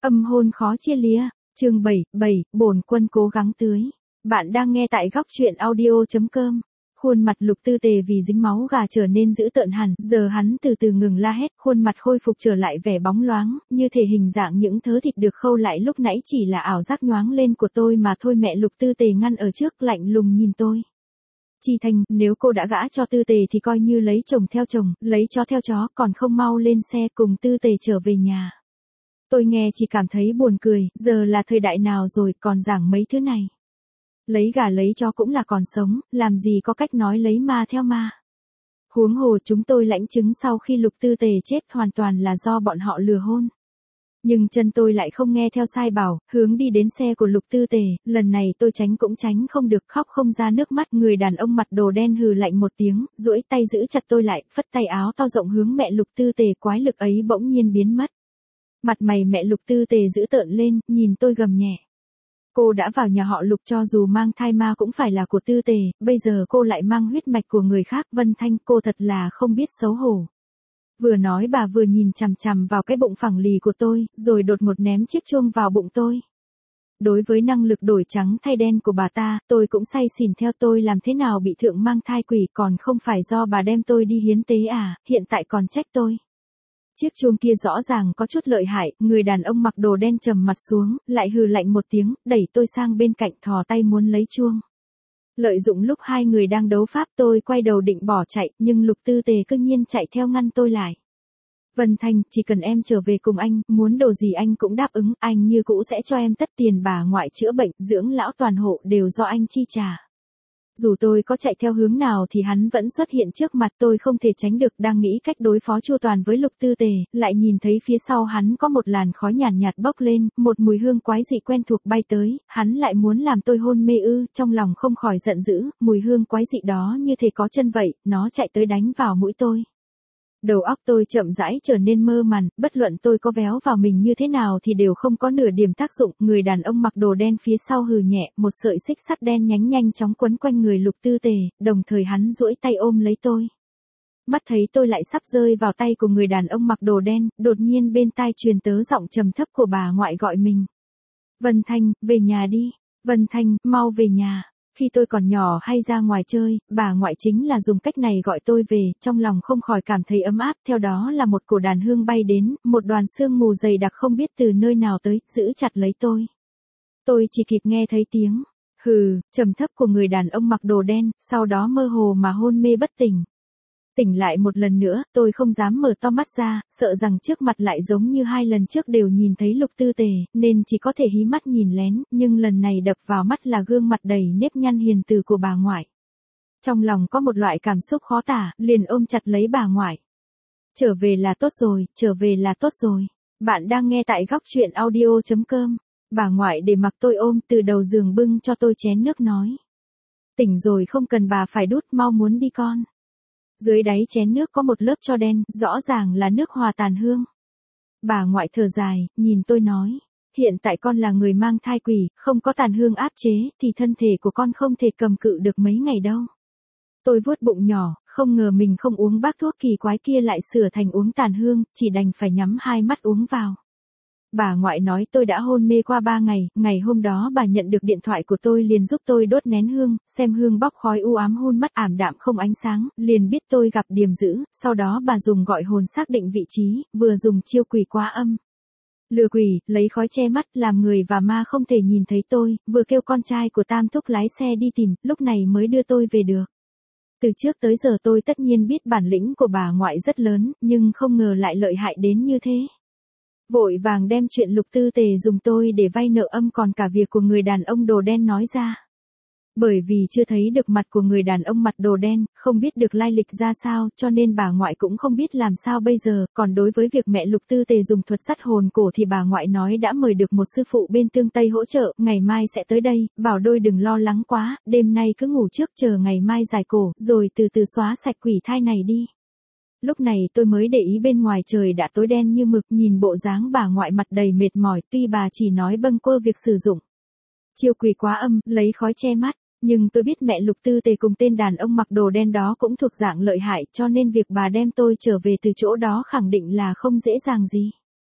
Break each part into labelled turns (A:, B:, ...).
A: Âm hôn khó chia lìa, chương 7, bổn quân cố gắng tưới. Bạn đang nghe tại góc truyện audio.com. Khuôn mặt Lục Tư Tề vì dính máu gà trở nên dữ tợn hẳn, giờ hắn từ từ ngừng la hét, khuôn mặt khôi phục trở lại vẻ bóng loáng, như thể hình dạng những thớ thịt được khâu lại lúc nãy chỉ là ảo giác nhoáng lên của tôi mà thôi. Mẹ Lục Tư Tề ngăn ở trước, lạnh lùng nhìn tôi. Chi Thành, nếu cô đã gả cho Tư Tề thì coi như lấy chồng theo chồng, lấy chó theo chó, còn không mau lên xe cùng Tư Tề trở về nhà. Tôi nghe chỉ cảm thấy buồn cười, giờ là thời đại nào rồi còn giảng mấy thứ này. Lấy gà lấy chó cũng là còn sống, làm gì có cách nói lấy ma theo ma. Huống hồ chúng tôi lãnh chứng sau khi Lục Tư Tề chết hoàn toàn là do bọn họ lừa hôn. Nhưng chân tôi lại không nghe theo sai bảo, hướng đi đến xe của Lục Tư Tề, lần này tôi tránh cũng tránh không được, khóc không ra nước mắt. Người đàn ông mặt đồ đen hừ lạnh một tiếng, duỗi tay giữ chặt tôi lại, phất tay áo to rộng hướng mẹ Lục Tư Tề, quái lực ấy bỗng nhiên biến mất. Mặt mày mẹ Lục Tư Tề dữ tợn lên, nhìn tôi gầm nhẹ. Cô đã vào nhà họ Lục, cho dù mang thai ma cũng phải là của Tư Tề, bây giờ cô lại mang huyết mạch của người khác. Vân Thanh, cô thật là không biết xấu hổ. Vừa nói bà vừa nhìn chằm chằm vào cái bụng phẳng lì của tôi, rồi đột ngột ném chiếc chuông vào bụng tôi. Đối với năng lực đổi trắng thay đen của bà ta, tôi cũng say xỉn theo. Tôi làm thế nào bị thượng mang thai quỷ, còn không phải do bà đem tôi đi hiến tế à, hiện tại còn trách tôi. Chiếc chuông kia rõ ràng có chút lợi hại. Người đàn ông mặc đồ đen trầm mặt xuống, lại hừ lạnh một tiếng, đẩy tôi sang bên cạnh, thò tay muốn lấy chuông. Lợi dụng lúc hai người đang đấu pháp, tôi quay đầu định bỏ chạy, nhưng Lục Tư Tề cứ nhiên chạy theo ngăn tôi lại. Vân Thanh, chỉ cần em trở về cùng anh, muốn đồ gì anh cũng đáp ứng, anh như cũ sẽ cho em tất tiền bà ngoại chữa bệnh, dưỡng lão toàn hộ đều do anh chi trả. Dù tôi có chạy theo hướng nào thì hắn vẫn xuất hiện trước mặt tôi, không thể tránh được. Đang nghĩ cách đối phó chu toàn với Lục Tư Tề, lại nhìn thấy phía sau hắn có một làn khói nhàn nhạt bốc lên, một mùi hương quái dị quen thuộc bay tới, hắn lại muốn làm tôi hôn mê ư? Trong lòng không khỏi giận dữ, mùi hương quái dị đó như thể có chân vậy, nó chạy tới đánh vào mũi tôi. Đầu óc tôi chậm rãi trở nên mơ màng, bất luận tôi có véo vào mình như thế nào thì đều không có nửa điểm tác dụng. Người đàn ông mặc đồ đen phía sau hừ nhẹ, một sợi xích sắt đen nhánh nhanh chóng quấn quanh người Lục Tư Tề, đồng thời hắn duỗi tay ôm lấy tôi. Mắt thấy tôi lại sắp rơi vào tay của người đàn ông mặc đồ đen, đột nhiên bên tai truyền tớ giọng trầm thấp của bà ngoại gọi mình. Vân Thanh, về nhà đi. Vân Thanh, mau về nhà. Khi tôi còn nhỏ hay ra ngoài chơi, bà ngoại chính là dùng cách này gọi tôi về, trong lòng không khỏi cảm thấy ấm áp. Theo đó là một cổ đàn hương bay đến, một đoàn sương mù dày đặc không biết từ nơi nào tới, giữ chặt lấy tôi. Tôi chỉ kịp nghe thấy tiếng hừ trầm thấp của người đàn ông mặc đồ đen, sau đó mơ hồ mà hôn mê bất tỉnh. Tỉnh lại một lần nữa, tôi không dám mở to mắt ra, sợ rằng trước mặt lại giống như hai lần trước đều nhìn thấy Lục Tư Tề, nên chỉ có thể hí mắt nhìn lén, nhưng lần này đập vào mắt là gương mặt đầy nếp nhăn hiền từ của bà ngoại. Trong lòng có một loại cảm xúc khó tả, liền ôm chặt lấy bà ngoại. Trở về là tốt rồi, trở về là tốt rồi. Bạn đang nghe tại góc truyện audio.com. Bà ngoại để mặc tôi ôm, từ đầu giường bưng cho tôi chén nước nói. Tỉnh rồi, không cần bà phải đút, mau muốn đi con. Dưới đáy chén nước có một lớp tro đen, rõ ràng là nước hòa tàn hương. Bà ngoại thở dài, nhìn tôi nói. Hiện tại con là người mang thai quỷ, không có tàn hương áp chế, thì thân thể của con không thể cầm cự được mấy ngày đâu. Tôi vuốt bụng nhỏ, không ngờ mình không uống bác thuốc kỳ quái kia lại sửa thành uống tàn hương, chỉ đành phải nhắm hai mắt uống vào. Bà ngoại nói tôi đã hôn mê qua 3 ngày, ngày hôm đó bà nhận được điện thoại của tôi liền giúp tôi đốt nén hương, xem hương bốc khói u ám, hôn mắt ảm đạm không ánh sáng, liền biết tôi gặp điềm dữ, sau đó bà dùng gọi hồn xác định vị trí, vừa dùng chiêu quỷ quá âm. Lừa quỷ, lấy khói che mắt, làm người và ma không thể nhìn thấy tôi, vừa kêu con trai của Tam Thúc lái xe đi tìm, lúc này mới đưa tôi về được. Từ trước tới giờ tôi tất nhiên biết bản lĩnh của bà ngoại rất lớn, nhưng không ngờ lại lợi hại đến như thế. Vội vàng đem chuyện Lục Tư Tề dùng tôi để vay nợ âm còn cả việc của người đàn ông đồ đen nói ra. Bởi vì chưa thấy được mặt của người đàn ông mặt đồ đen, không biết được lai lịch ra sao, cho nên bà ngoại cũng không biết làm sao bây giờ. Còn đối với việc mẹ Lục Tư Tề dùng thuật sát hồn cổ thì bà ngoại nói đã mời được một sư phụ bên Tương Tây hỗ trợ, ngày mai sẽ tới đây, bảo đôi đừng lo lắng quá, đêm nay cứ ngủ trước chờ ngày mai giải cổ, rồi từ từ xóa sạch quỷ thai này đi. Lúc này tôi mới để ý bên ngoài trời đã tối đen như mực, nhìn bộ dáng bà ngoại mặt đầy mệt mỏi, tuy bà chỉ nói bâng quơ việc sử dụng chiêu quỷ quá âm, lấy khói che mắt, nhưng tôi biết mẹ Lục Tư Tề cùng tên đàn ông mặc đồ đen đó cũng thuộc dạng lợi hại, cho nên việc bà đem tôi trở về từ chỗ đó khẳng định là không dễ dàng gì.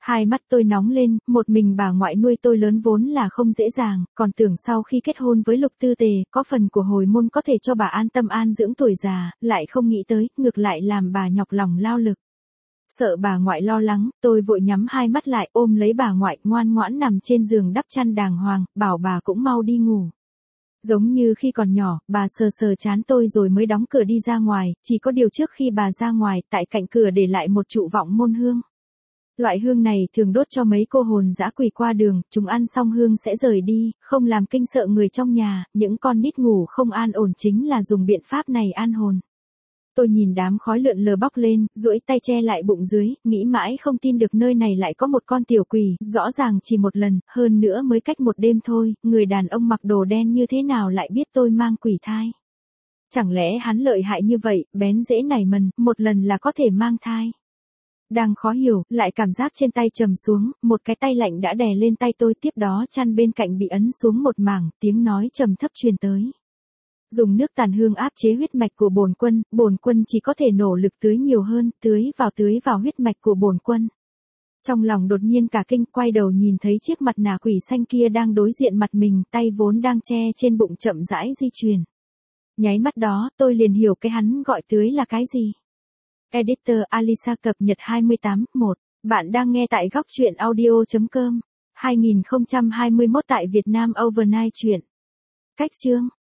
A: Hai mắt tôi nóng lên, một mình bà ngoại nuôi tôi lớn vốn là không dễ dàng, còn tưởng sau khi kết hôn với Lục Tư Tề, có phần của hồi môn có thể cho bà an tâm an dưỡng tuổi già, lại không nghĩ tới, ngược lại làm bà nhọc lòng lao lực. Sợ bà ngoại lo lắng, tôi vội nhắm hai mắt lại ôm lấy bà ngoại ngoan ngoãn nằm trên giường đắp chăn đàng hoàng, bảo bà cũng mau đi ngủ. Giống như khi còn nhỏ, bà sờ sờ trán tôi rồi mới đóng cửa đi ra ngoài, chỉ có điều trước khi bà ra ngoài, tại cạnh cửa để lại một trụ vọng môn hương. Loại hương này thường đốt cho mấy cô hồn dã quỷ qua đường, chúng ăn xong hương sẽ rời đi, không làm kinh sợ người trong nhà, những con nít ngủ không an ổn chính là dùng biện pháp này an hồn. Tôi nhìn đám khói lượn lờ bốc lên, duỗi tay che lại bụng dưới, nghĩ mãi không tin được nơi này lại có một con tiểu quỷ, rõ ràng chỉ một lần, hơn nữa mới cách một đêm thôi, người đàn ông mặc đồ đen như thế nào lại biết tôi mang quỷ thai. Chẳng lẽ hắn lợi hại như vậy, bén dễ nảy mần, một lần là có thể mang thai. Đang khó hiểu, lại cảm giác trên tay trầm xuống, một cái tay lạnh đã đè lên tay tôi, tiếp đó chăn bên cạnh bị ấn xuống một mảng, tiếng nói trầm thấp truyền tới. Dùng nước tàn hương áp chế huyết mạch của bổn quân chỉ có thể nỗ lực tưới nhiều hơn, tưới vào huyết mạch của bổn quân. Trong lòng đột nhiên cả kinh, quay đầu nhìn thấy chiếc mặt nạ quỷ xanh kia đang đối diện mặt mình, tay vốn đang che trên bụng chậm rãi di chuyển. Nháy mắt đó, tôi liền hiểu cái hắn gọi tưới là cái gì. Editor Alisa cập nhật 28/1. Bạn đang nghe tại góc truyện audio.com. 2021 tại Việt Nam Overnight truyện. Cách chương